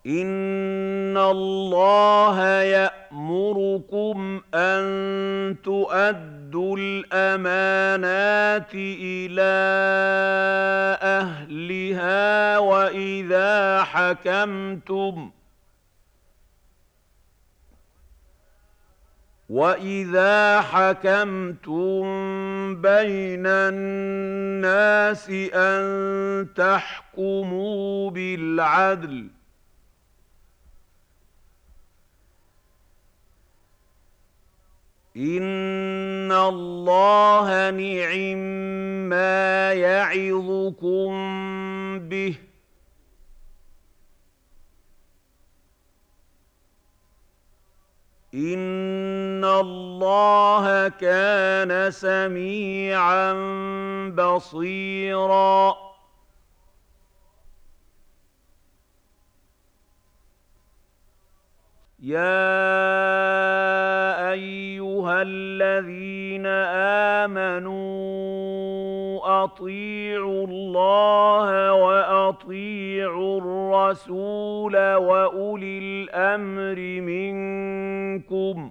إِنَّ اللَّهَ يَأْمُرُكُمْ أَن تُؤَدُّوا الْأَمَانَاتِ إِلَىٰ أَهْلِهَا وَإِذَا حَكَمْتُم بَيْنَ النَّاسِ أَن تَحْكُمُوا بِالْعَدْلِ ۚ إِنَّ اللَّهَ نِعِمَّا يَعِظُكُم بِهِ ۗ إِنَّ اللَّهَ كَانَ سَمِيعًا بَصِيرًا. يَا أَيُّهَا الَّذِينَ آمَنُوا أَطِيعُوا اللَّهَ وَأَطِيعُوا الرَّسُولَ وَأُولِي الْأَمْرِ مِنكُمْ ۖ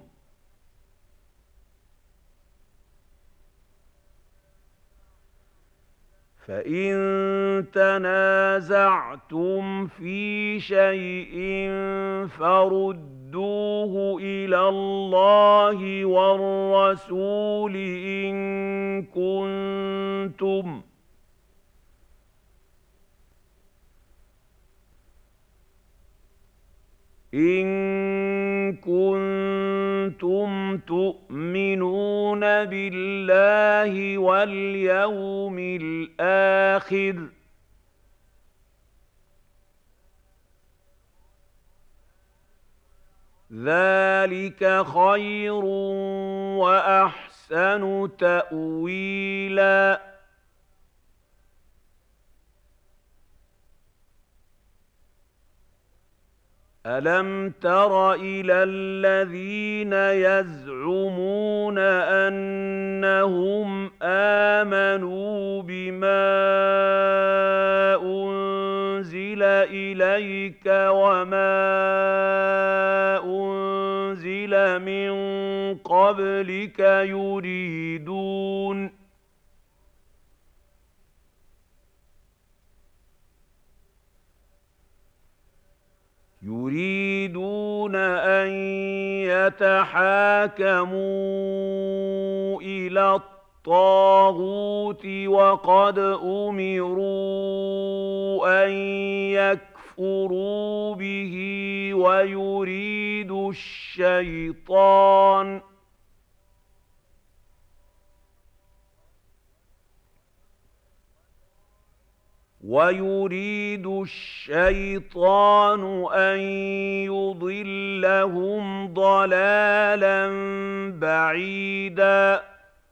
فَإِن تَنَازَعْتُمْ فِي شَيْءٍ فَرُدُّوهُ إِلَى اللَّهِ وَالرَّسُولِ إِن كُنتُمْ تُؤْمِنُونَ بِاللَّهِ وَالْيَوْمِ الْآخِرِ ۚ ذَٰلِكَ خَيْرٌ وَأَحْسَنُ تَأْوِيلًا. أَلَمْ تَرَ إِلَى الَّذِينَ يَزْعُمُونَ أَنَّهُمْ آمَنُوا بِمَا أُنزِلَ إِلَيْكَ وَمَا أُنزِلَ مِن قَبْلِكَ يُرِيدُونَ أَن يَتَحَاكَمُوا إِلَى الطَّاغُوتِ وَقَدْ أُمِرُوا أَن يَكْفُرُوا بِهِ وَيُرِيدُ الشَّيْطَانُ أَن يُضِلَّهُمْ ضَلَالًا بَعِيدًا.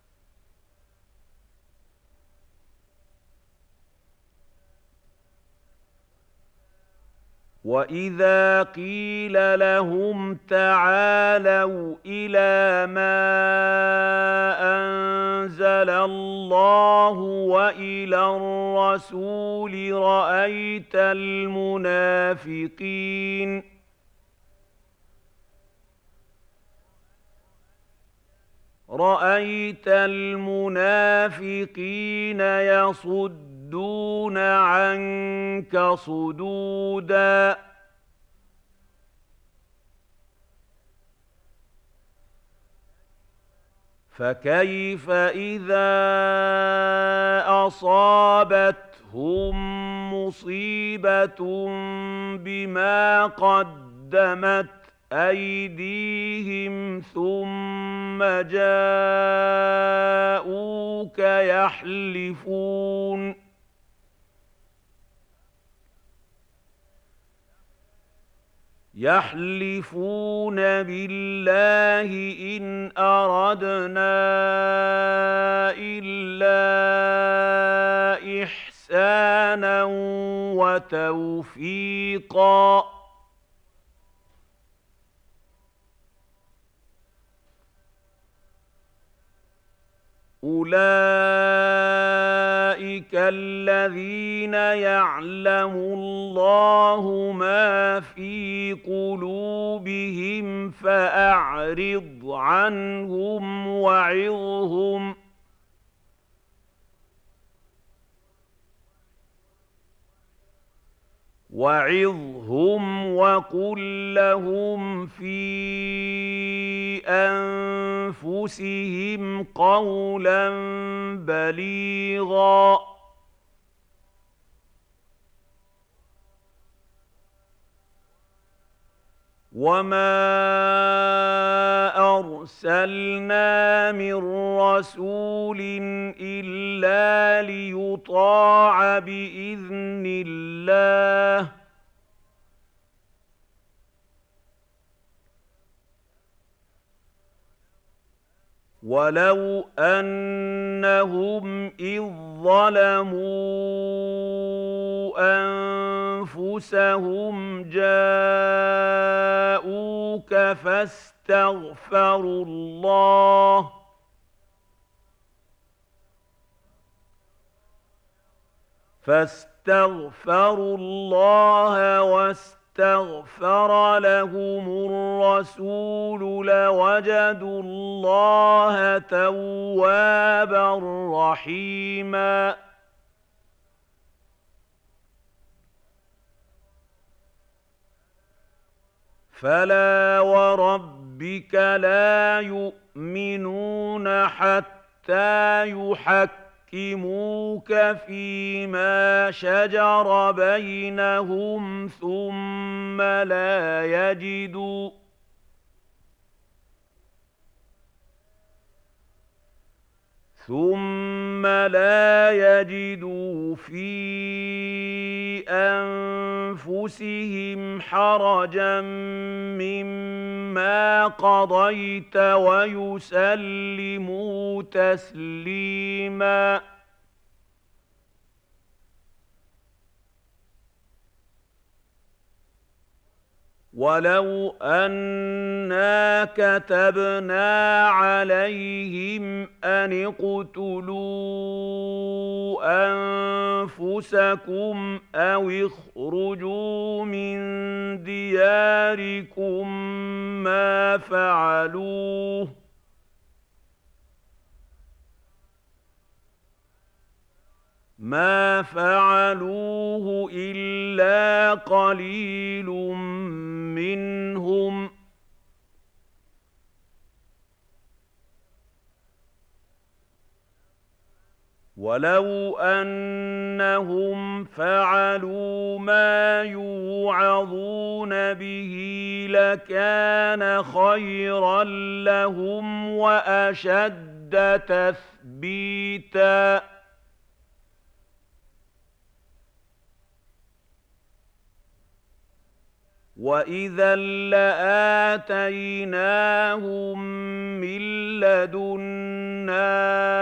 وَإِذَا قِيلَ لَهُمْ تَعَالَوْا إِلَىٰ مَا أَنزَلَ اللَّهُ وَإِلَى الرَّسُولِ رَأَيْتَ الْمُنَافِقِينَ يَصُدُّونَ عَنكَ صُدُودًا. فَكَيْفَ إِذَا أَصَابَتْهُم مُّصِيبَةٌ بِمَا قَدَّمَتْ أَيْدِيهِمْ ثُمَّ جَاءُوكَ يَحْلِفُونَ بِاللَّهِ إِنْ أَرَدْنَا إِلَّا إِحْسَانًا وَتَوْفِيقًا. أُولَٰئِكَ الذين يعلم الله ما في قلوبهم فأعرض عنهم وعظهم وقل لهم في أنفسهم قولا بليغا وما أرسلنا من رسول إلا ليطاع بإذن الله ولو أنهم إذ ظلموا أنفسهم جاءوك فاستغفروا الله واستغفر لهم الرسول لوجدوا الله توابا رحيما فلا وربك لا يؤمنون حتى يحكموك فيما شجر بينهم ثم لا يجدوا في أنفسهم حرجا مما قضيت ويسلموا تسليما ولو أنا كتبنا عليهم أن اقتلوا أنفسكم أو اخرجوا من دياركم ما فعلوه إلا قليل منهم ولو أنهم فعلوا ما يوعظون به لكان خيرا لهم وأشد تثبيتا وإذا لآتيناهم من لدنا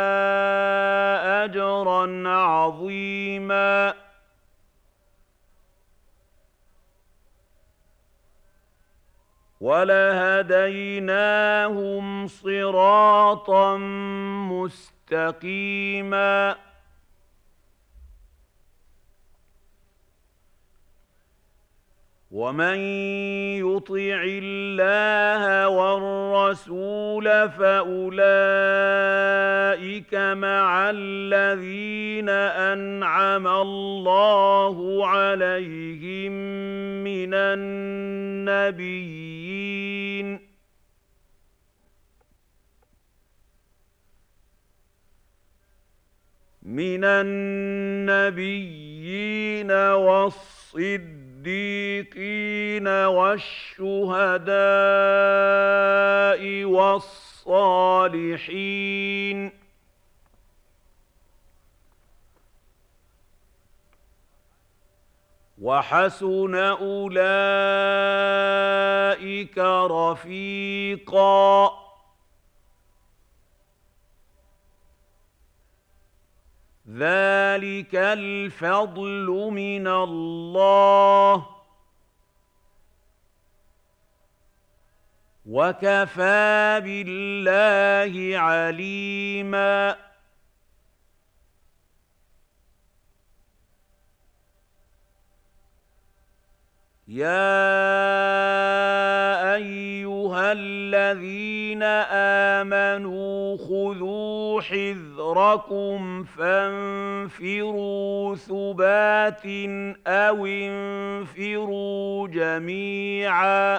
أجرا عظيما ولهديناهم صراطا مستقيما ومن يطع الله والرسول فأولئك مع الذين أنعم الله عليهم من النبيين والصديقين والشهداء والصالحين وحسن أولئك رفيقا ذلك الفضل من الله وكفى بالله عليما يَا أَيُّهَا الَّذِينَ آمَنُوا خُذُوا حِذْرَكُمْ فَانفِرُوا ثُبَاتٍ أَوِ انفِرُوا جَمِيعًا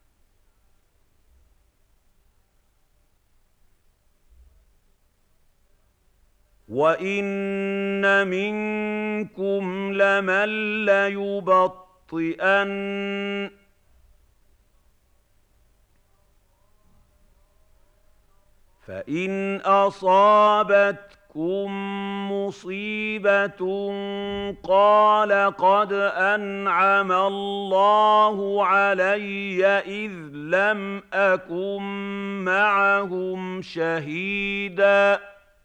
وَإِنَّ مِنكُمْ لَمَن لَّيُبَطِّئَنَّ فَإِنْ أَصَابَتْكُم مُّصِيبَةٌ قَالَ قَدْ أَنْعَمَ اللَّهُ عَلَيَّ إِذْ لَمْ أَكُن مَّعَهُمْ شَهِيدًا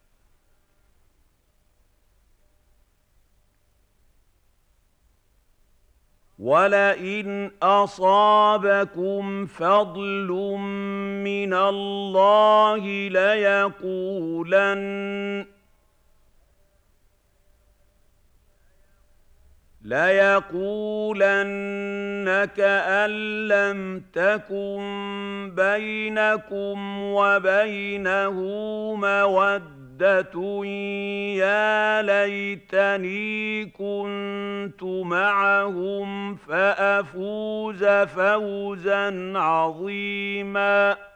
وَلَئِنْ أَصَابَكُمْ فَضْلٌ مِّنَ اللَّهِ لَيَقُولَنَّ كَأَن لَّمْ تَكُن بَيْنَكُمْ وَبَيْنَهُ مَوَدَّةٌ يَا لَيْتَنِي كُنتُ مَعَهُمْ فَأَفُوزَ فَوْزًا عَظِيمًا